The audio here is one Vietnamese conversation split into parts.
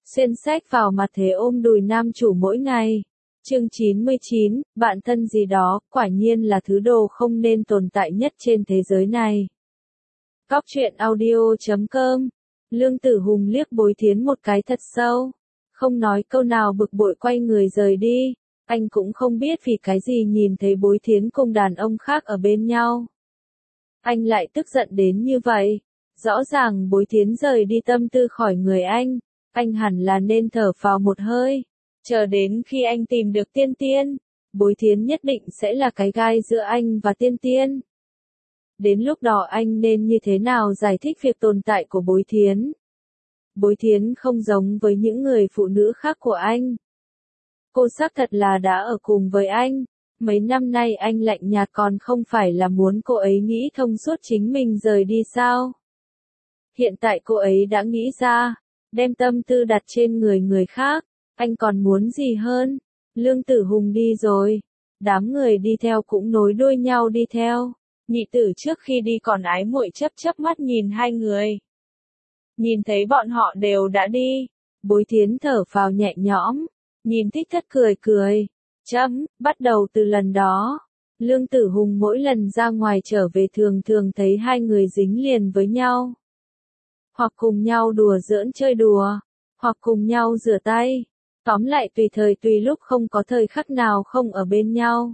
Xuyên sách vào mặt thế ôm đùi nam chủ mỗi ngày. Chương 99, bạn thân gì đó, quả nhiên là thứ đồ không nên tồn tại nhất trên thế giới này. Cóc truyện audio.com. Lương Tử Hùng liếc Bối Thiến một cái thật sâu. Không nói câu nào bực bội quay người rời đi. Anh cũng không biết vì cái gì nhìn thấy Bối Thiến cùng đàn ông khác ở bên nhau. Anh lại tức giận đến như vậy. Rõ ràng Bối Thiến rời đi tâm tư khỏi người anh hẳn là nên thở phào một hơi. Chờ đến khi anh tìm được Tiên Tiên, Bối Thiến nhất định sẽ là cái gai giữa anh và Tiên Tiên. Đến lúc đó anh nên như thế nào giải thích việc tồn tại của Bối Thiến? Bối Thiến không giống với những người phụ nữ khác của anh. Cô xác thật là đã ở cùng với anh. Mấy năm nay anh lạnh nhạt còn không phải là muốn cô ấy nghĩ thông suốt chính mình rời đi sao? Hiện tại cô ấy đã nghĩ ra, đem tâm tư đặt trên người khác, anh còn muốn gì hơn? Lương Tử Hùng đi rồi, đám người đi theo cũng nối đuôi nhau đi theo. Nhị tử trước khi đi còn ái muội chớp mắt nhìn hai người. Nhìn thấy bọn họ đều đã đi, Bối Thiến thở phào nhẹ nhõm, nhìn Thích Thất cười. Bắt đầu từ lần đó, Lương Tử Hùng mỗi lần ra ngoài trở về thường thấy hai người dính liền với nhau. Hoặc cùng nhau đùa giỡn chơi đùa, hoặc cùng nhau rửa tay. Tóm lại tùy thời tùy lúc không có thời khắc nào không ở bên nhau.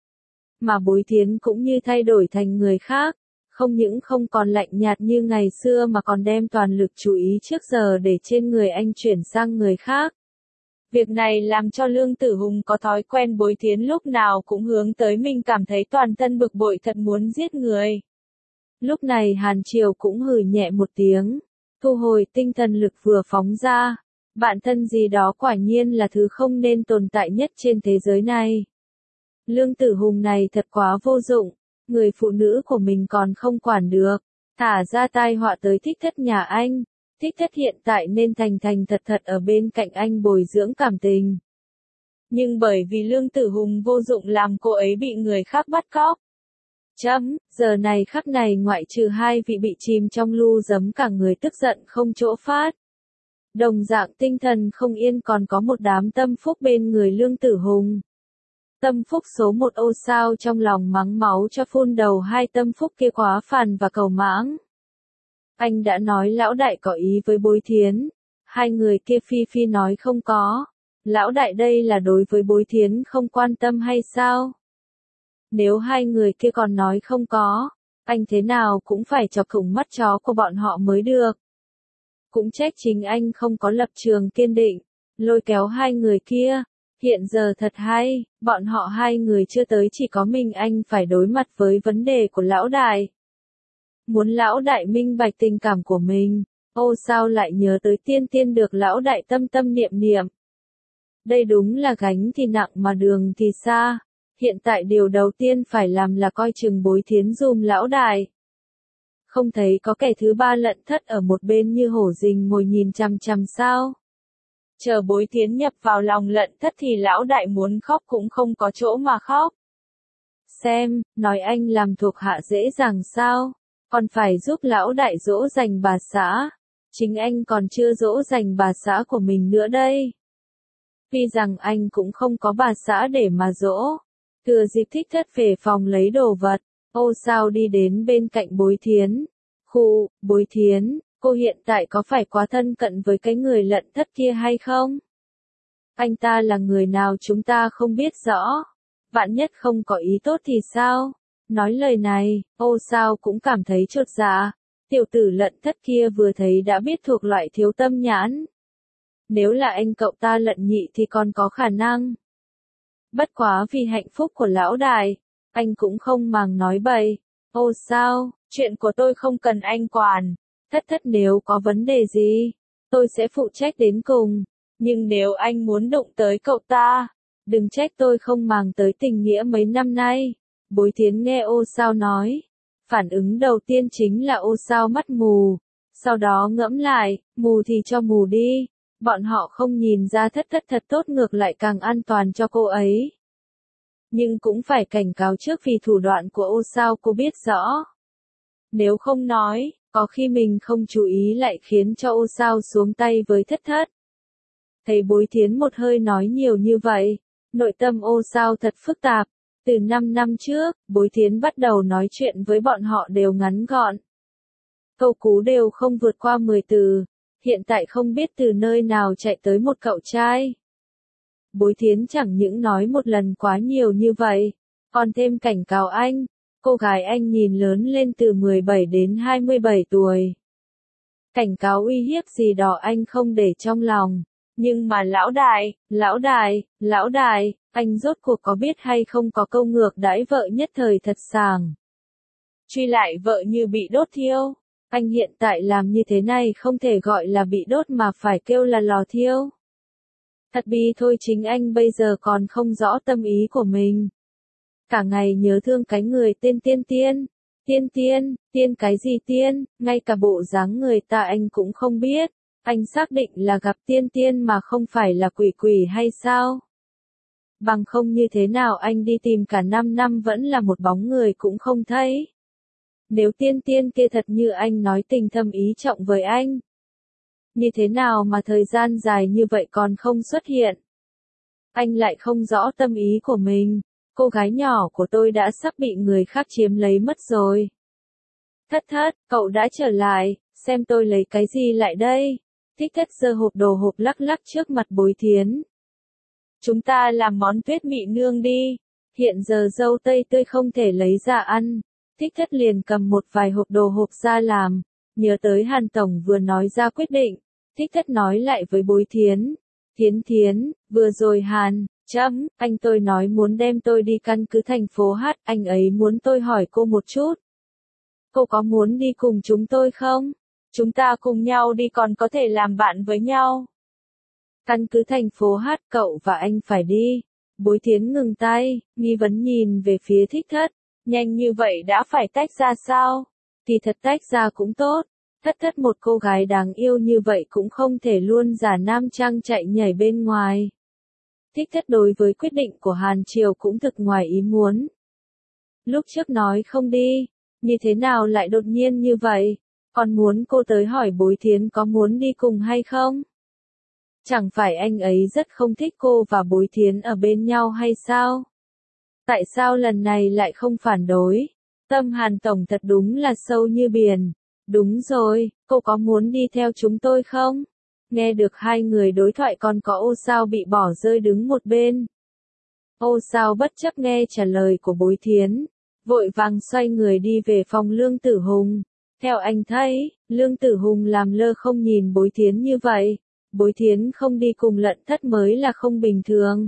Mà Bối Thiến cũng như thay đổi thành người khác, không những không còn lạnh nhạt như ngày xưa mà còn đem toàn lực chú ý trước giờ để trên người anh chuyển sang người khác. Việc này làm cho Lương Tử Hùng có thói quen Bối Thiến lúc nào cũng hướng tới mình cảm thấy toàn thân bực bội thật muốn giết người. Lúc này Hàn Triều cũng hừ nhẹ một tiếng, thu hồi tinh thần lực vừa phóng ra. Bạn thân gì đó quả nhiên là thứ không nên tồn tại nhất trên thế giới này. Lương Tử Hùng này thật quá vô dụng, người phụ nữ của mình còn không quản được, thả ra tai họa tới Thích Thất nhà anh. Thích Thất hiện tại nên thành thật ở bên cạnh anh bồi dưỡng cảm tình. Nhưng bởi vì Lương Tử Hùng vô dụng làm cô ấy bị người khác bắt cóc. Giờ này khắc này ngoại trừ hai vị bị chìm trong lu giấm cả người tức giận không chỗ phát. Đồng dạng tinh thần không yên còn có một đám tâm phúc bên người Lương Tử Hùng. Tâm phúc số 1 ô sao trong lòng mắng máu cho phun đầu hai tâm phúc kia quá phàn và cầu mãng. Anh đã nói lão đại có ý với Bối Thiến. Hai người kia phi nói không có. Lão đại đây là đối với Bối Thiến không quan tâm hay sao? Nếu hai người kia còn nói không có, anh thế nào cũng phải chọc thủng mắt chó của bọn họ mới được. Cũng trách chính anh không có lập trường kiên định, lôi kéo hai người kia. Hiện giờ thật hay, bọn họ hai người chưa tới chỉ có mình anh phải đối mặt với vấn đề của lão đại. Muốn lão đại minh bạch tình cảm của mình, ô sao lại nhớ tới Tiên Tiên được lão đại tâm niệm. Đây đúng là gánh thì nặng mà đường thì xa. Hiện tại điều đầu tiên phải làm là coi chừng Bối Thiến dùm lão đại. Không thấy có kẻ thứ ba lận thất ở một bên như hổ rình ngồi nhìn chằm sao? Chờ Bối Thiến nhập vào lòng lận thất thì lão đại muốn khóc cũng không có chỗ mà khóc. Xem, nói anh làm thuộc hạ dễ dàng sao? Còn phải giúp lão đại dỗ dành bà xã. Chính anh còn chưa dỗ dành bà xã của mình nữa đây. Tuy rằng anh cũng không có bà xã để mà dỗ. Thừa dịp Thích Thất về phòng lấy đồ vật, ô sao đi đến bên cạnh Bối Thiến. Bối Thiến, cô hiện tại có phải quá thân cận với cái người lận thất kia hay không? Anh ta là người nào chúng ta không biết rõ. Vạn nhất không có ý tốt thì sao? Nói lời này, ô sao cũng cảm thấy chột dạ. Tiểu tử lận thất kia vừa thấy đã biết thuộc loại thiếu tâm nhãn. Nếu là anh cậu ta lận nhị thì còn có khả năng. Bất quá vì hạnh phúc của lão đại, anh cũng không màng nói bậy. Ô sao, chuyện của tôi không cần anh quản. Thất nếu có vấn đề gì, tôi sẽ phụ trách đến cùng. Nhưng nếu anh muốn đụng tới cậu ta, đừng trách tôi không màng tới tình nghĩa mấy năm nay. Bối Thiến nghe ô sao nói. Phản ứng đầu tiên chính là ô sao mắt mù. Sau đó ngẫm lại, mù thì cho mù đi. Bọn họ không nhìn ra thất thật tốt ngược lại càng an toàn cho cô ấy. Nhưng cũng phải cảnh cáo trước vì thủ đoạn của ô sao cô biết rõ. Nếu không nói, có khi mình không chú ý lại khiến cho ô sao xuống tay với thất. Thấy Bối Thiến một hơi nói nhiều như vậy, nội tâm Ô Sao thật phức tạp. Từ 5 năm trước, Bối Thiến bắt đầu nói chuyện với bọn họ đều ngắn gọn. Câu cú đều không vượt qua 10 từ. Hiện tại không biết từ nơi nào chạy tới một cậu trai. Bối Thiến chẳng những nói một lần quá nhiều như vậy, còn thêm cảnh cáo anh, cô gái anh nhìn lớn lên từ 17 đến 27 tuổi. Cảnh cáo uy hiếp gì đó anh không để trong lòng. Nhưng mà lão đại, anh rốt cuộc có biết hay không có câu ngược đãi vợ nhất thời thật sàng. Truy lại vợ như bị đốt thiêu. Anh hiện tại làm như thế này không thể gọi là bị đốt mà phải kêu là lò thiêu. Thật bi thôi, chính anh bây giờ còn không rõ tâm ý của mình. Cả ngày nhớ thương cái người tên Tiên cái gì tiên, ngay cả bộ dáng người ta anh cũng không biết. Anh xác định là gặp Tiên mà không phải là quỷ hay sao? Bằng không như thế nào anh đi tìm cả 5 năm vẫn là một bóng người cũng không thấy. Nếu Tiên kia thật như anh nói tình thâm ý trọng với anh, như thế nào mà thời gian dài như vậy còn không xuất hiện? Anh lại không rõ tâm ý của mình. Cô gái nhỏ của tôi đã sắp bị người khác chiếm lấy mất rồi. Thất, cậu đã trở lại, xem tôi lấy cái gì lại đây. Thích Thất giơ hộp đồ hộp lắc lắc trước mặt Bối Thiến. Chúng ta làm món tuyết mị nương đi. Hiện giờ dâu tây tươi không thể lấy ra ăn. Thích Thất liền cầm một vài hộp đồ hộp ra làm. Nhớ tới Hàn Tổng vừa nói ra quyết định. Thích Thất nói lại với Bối Thiến. Thiến, vừa rồi Hàn, anh tôi nói muốn đem tôi đi căn cứ thành phố Hát, anh ấy muốn tôi hỏi cô một chút. Cô có muốn đi cùng chúng tôi không? Chúng ta cùng nhau đi còn có thể làm bạn với nhau. Căn cứ thành phố Hát, cậu và anh phải đi. Bối Thiến ngừng tay, nghi vấn nhìn về phía Thích Thất. Nhanh như vậy đã phải tách ra sao? Thì thật tách ra cũng tốt. Thất một cô gái đáng yêu như vậy cũng không thể luôn giả nam trang chạy nhảy bên ngoài. Thích Thất đối với quyết định của Hàn Triều cũng thực ngoài ý muốn. Lúc trước nói không đi, như thế nào lại đột nhiên như vậy? Còn muốn cô tới hỏi Bối Thiến có muốn đi cùng hay không? Chẳng phải anh ấy rất không thích cô và Bối Thiến ở bên nhau hay sao? Tại sao lần này lại không phản đối? Tâm Hàn Tổng thật đúng là sâu như biển. Đúng rồi, cô có muốn đi theo chúng tôi không? Nghe được hai người đối thoại còn có Ô Sao bị bỏ rơi đứng một bên. Ô Sao bất chấp nghe trả lời của Bối Thiến, vội vàng xoay người đi về phòng Lương Tử Hùng. Theo anh thấy, Lương Tử Hùng làm lơ không nhìn Bối Thiến như vậy. Bối Thiến không đi cùng Lận Thất mới là không bình thường.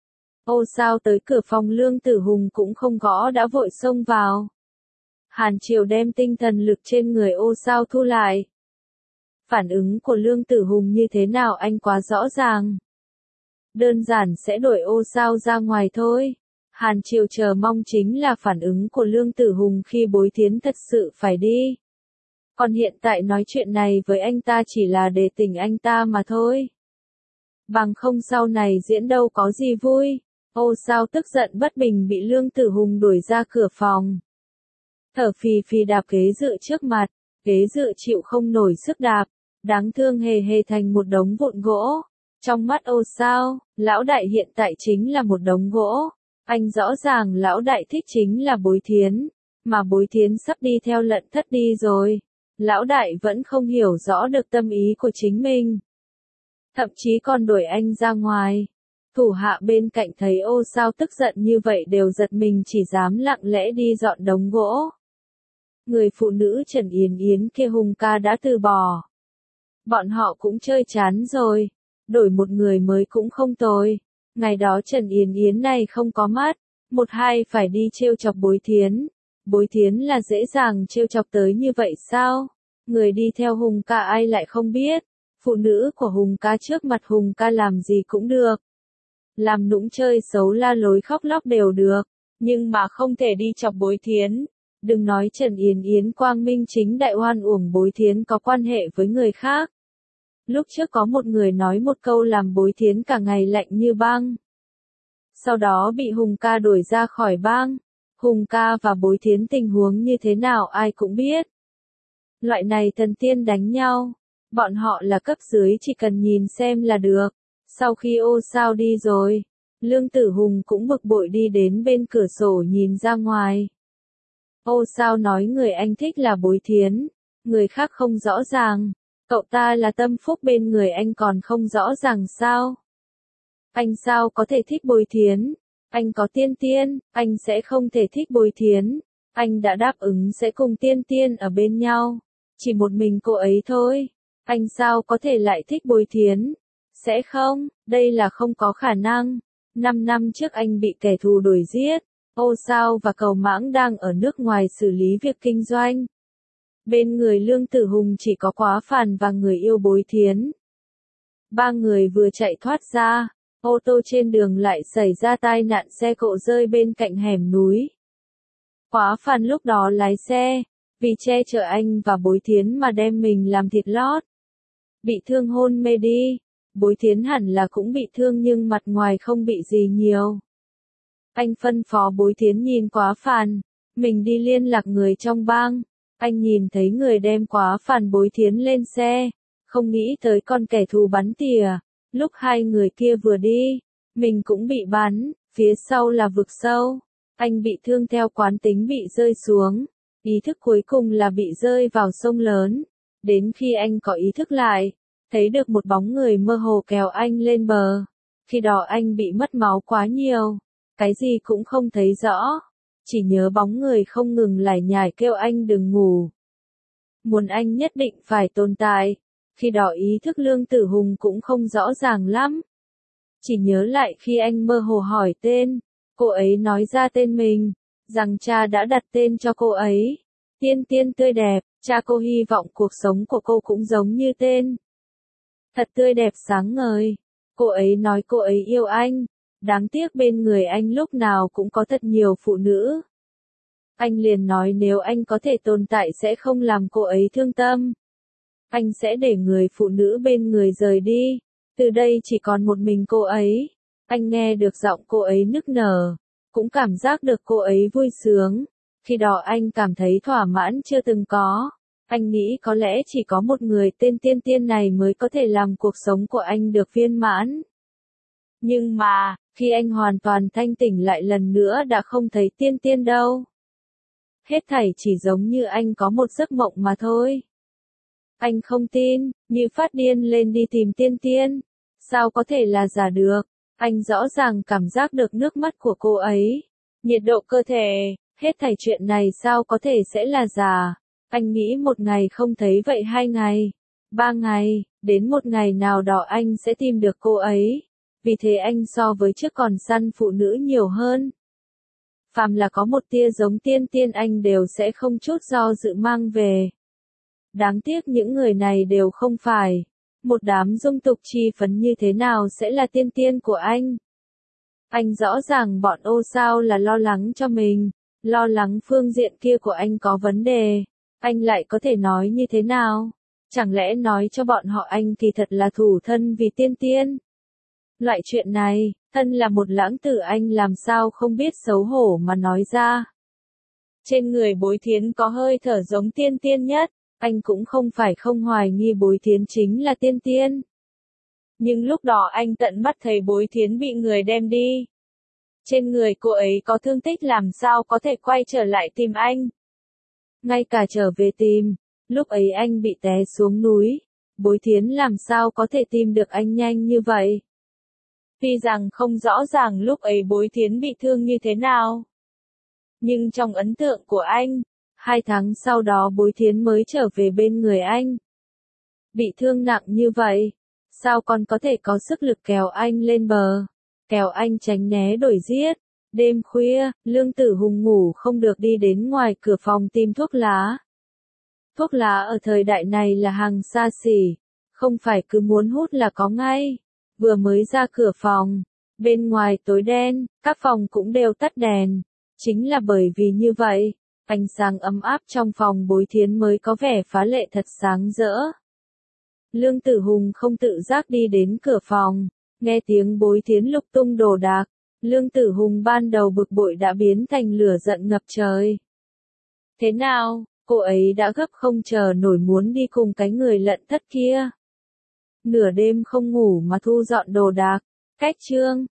Ô Sao tới cửa phòng Lương Tử Hùng cũng không gõ đã vội xông vào. Hàn Triều đem tinh thần lực trên người Ô Sao thu lại. Phản ứng của Lương Tử Hùng như thế nào anh quá rõ ràng. Đơn giản sẽ đuổi Ô Sao ra ngoài thôi. Hàn Triều chờ mong chính là phản ứng của Lương Tử Hùng khi Bối Thiến thật sự phải đi. Còn hiện tại nói chuyện này với anh ta chỉ là để tỉnh anh ta mà thôi. Bằng không sau này diễn đâu có gì vui. Ô Sao tức giận bất bình bị Lương Tử Hùng đuổi ra cửa phòng. Thở phì đạp ghế dựa trước mặt, ghế dựa chịu không nổi sức đạp, đáng thương hề thành một đống vụn gỗ. Trong mắt Ô Sao, lão đại hiện tại chính là một đống gỗ. Anh rõ ràng lão đại thích chính là Bối Thiến, mà Bối Thiến sắp đi theo Lận Thất đi rồi. Lão đại vẫn không hiểu rõ được tâm ý của chính mình. Thậm chí còn đuổi anh ra ngoài. Thủ hạ bên cạnh thấy Ô Sao tức giận như vậy đều giật mình chỉ dám lặng lẽ đi dọn đống gỗ. Người phụ nữ Trần Yến kia Hùng ca đã từ bỏ. Bọn họ cũng chơi chán rồi, đổi một người mới cũng không tồi. Ngày đó Trần Yến này không có mắt, một hai phải đi trêu chọc Bối Thiến. Bối Thiến là dễ dàng trêu chọc tới như vậy sao? Người đi theo Hùng ca ai lại không biết. Phụ nữ của Hùng ca trước mặt Hùng ca làm gì cũng được. Làm nũng chơi xấu la lối khóc lóc đều được, nhưng mà không thể đi chọc Bối Thiến. Đừng nói Trần Yến quang minh chính đại oan uổng Bối Thiến có quan hệ với người khác. Lúc trước có một người nói một câu làm Bối Thiến cả ngày lạnh như băng. Sau đó bị Hùng ca đuổi ra khỏi bang. Hùng ca và Bối Thiến tình huống như thế nào ai cũng biết. Loại này thần tiên đánh nhau, bọn họ là cấp dưới chỉ cần nhìn xem là được. Sau khi Ô Sao đi rồi, Lương Tử Hùng cũng bực bội đi đến bên cửa sổ nhìn ra ngoài. Ô Sao nói người anh thích là Bối Thiến, người khác không rõ ràng, cậu ta là tâm phúc bên người anh còn không rõ ràng sao? Anh sao có thể thích Bối Thiến? Anh có Tiên Tiên, anh sẽ không thể thích Bối Thiến. Anh đã đáp ứng sẽ cùng Tiên Tiên ở bên nhau. Chỉ một mình cô ấy thôi. Anh sao có thể lại thích Bối Thiến? Sẽ không, đây là không có khả năng. 5 năm trước anh bị kẻ thù đuổi giết. Ô Sao và Cầu Mãng đang ở nước ngoài xử lý việc kinh doanh. Bên người Lương Tử Hùng chỉ có Quá Phàn và người yêu Bối Thiến. Ba người vừa chạy thoát ra, ô tô trên đường lại xảy ra tai nạn xe cộ rơi bên cạnh hẻm núi. Quá Phàn lúc đó lái xe, vì che chở anh và Bối Thiến mà đem mình làm thịt lót. Bị thương hôn mê đi, Bối Thiến hẳn là cũng bị thương nhưng mặt ngoài không bị gì nhiều. Anh phân phó Bối Thiến nhìn Quá Phàn, mình đi liên lạc người trong bang. Anh nhìn thấy người đem Quá Phàn Bối Thiến lên xe, không nghĩ tới con kẻ thù bắn tỉa. Lúc hai người kia vừa đi, mình cũng bị bắn, phía sau là vực sâu. Anh bị thương theo quán tính bị rơi xuống, ý thức cuối cùng là bị rơi vào sông lớn. Đến khi anh có ý thức lại, thấy được một bóng người mơ hồ kéo anh lên bờ. Khi đó anh bị mất máu quá nhiều, cái gì cũng không thấy rõ. Chỉ nhớ bóng người không ngừng lải nhải kêu anh đừng ngủ. Muốn anh nhất định phải tồn tại. Khi đó ý thức Lương Tử Hùng cũng không rõ ràng lắm. Chỉ nhớ lại khi anh mơ hồ hỏi tên, cô ấy nói ra tên mình, rằng cha đã đặt tên cho cô ấy. Tiên Tiên tươi đẹp, cha cô hy vọng cuộc sống của cô cũng giống như tên. Thật tươi đẹp sáng ngời. Cô ấy nói cô ấy yêu anh. Đáng tiếc bên người anh lúc nào cũng có thật nhiều phụ nữ. Anh liền nói nếu anh có thể tồn tại sẽ không làm cô ấy thương tâm. Anh sẽ để người phụ nữ bên người rời đi. Từ đây chỉ còn một mình cô ấy. Anh nghe được giọng cô ấy nức nở. Cũng cảm giác được cô ấy vui sướng. Khi đó anh cảm thấy thỏa mãn chưa từng có. Anh nghĩ có lẽ chỉ có một người tên Tiên Tiên này mới có thể làm cuộc sống của anh được viên mãn. Nhưng mà, khi anh hoàn toàn thanh tỉnh lại lần nữa đã không thấy Tiên Tiên đâu. Hết thảy chỉ giống như anh có một giấc mộng mà thôi. Anh không tin, như phát điên lên đi tìm Tiên Tiên. Sao có thể là giả được? Anh rõ ràng cảm giác được nước mắt của cô ấy. Nhiệt độ cơ thể, hết thảy chuyện này sao có thể sẽ là giả? Anh nghĩ một ngày không thấy vậy 2 ngày, 3 ngày, đến một ngày nào đó anh sẽ tìm được cô ấy. Vì thế anh so với trước còn săn phụ nữ nhiều hơn. Phàm là có một tia giống Tiên Tiên anh đều sẽ không chút do dự mang về. Đáng tiếc những người này đều không phải. Một đám dung tục chi phấn như thế nào sẽ là Tiên Tiên của anh? Anh rõ ràng bọn Ô Sao là lo lắng cho mình, lo lắng phương diện kia của anh có vấn đề. Anh lại có thể nói như thế nào? Chẳng lẽ nói cho bọn họ anh thì thật là thủ thân vì Tiên Tiên? Loại chuyện này, thân là một lãng tử anh làm sao không biết xấu hổ mà nói ra. Trên người Bối Thiến có hơi thở giống Tiên Tiên nhất, anh cũng không phải không hoài nghi Bối Thiến chính là Tiên Tiên. Nhưng lúc đó anh tận mắt thấy Bối Thiến bị người đem đi. Trên người cô ấy có thương tích làm sao có thể quay trở lại tìm anh. Ngay cả trở về tìm, lúc ấy anh bị té xuống núi, Bối Thiến làm sao có thể tìm được anh nhanh như vậy. Tuy rằng không rõ ràng lúc ấy Bối Thiến bị thương như thế nào. Nhưng trong ấn tượng của anh, 2 tháng sau đó Bối Thiến mới trở về bên người anh. Bị thương nặng như vậy, sao còn có thể có sức lực kéo anh lên bờ, kéo anh tránh né đuổi giết. Đêm khuya, Lương Tử Hùng ngủ không được đi đến ngoài cửa phòng tìm thuốc lá. Thuốc lá ở thời đại này là hàng xa xỉ, không phải cứ muốn hút là có ngay. Vừa mới ra cửa phòng, bên ngoài tối đen, các phòng cũng đều tắt đèn. Chính là bởi vì như vậy, ánh sáng ấm áp trong phòng Bối Thiến mới có vẻ phá lệ thật sáng rỡ. Lương Tử Hùng không tự giác đi đến cửa phòng, nghe tiếng Bối Thiến lục tung đồ đạc. Lương Tử Hùng ban đầu bực bội đã biến thành lửa giận ngập trời. Thế nào, cô ấy đã gấp không chờ nổi muốn đi cùng cái người lận thất kia. nửa đêm không ngủ mà thu dọn đồ đạc. Cách chương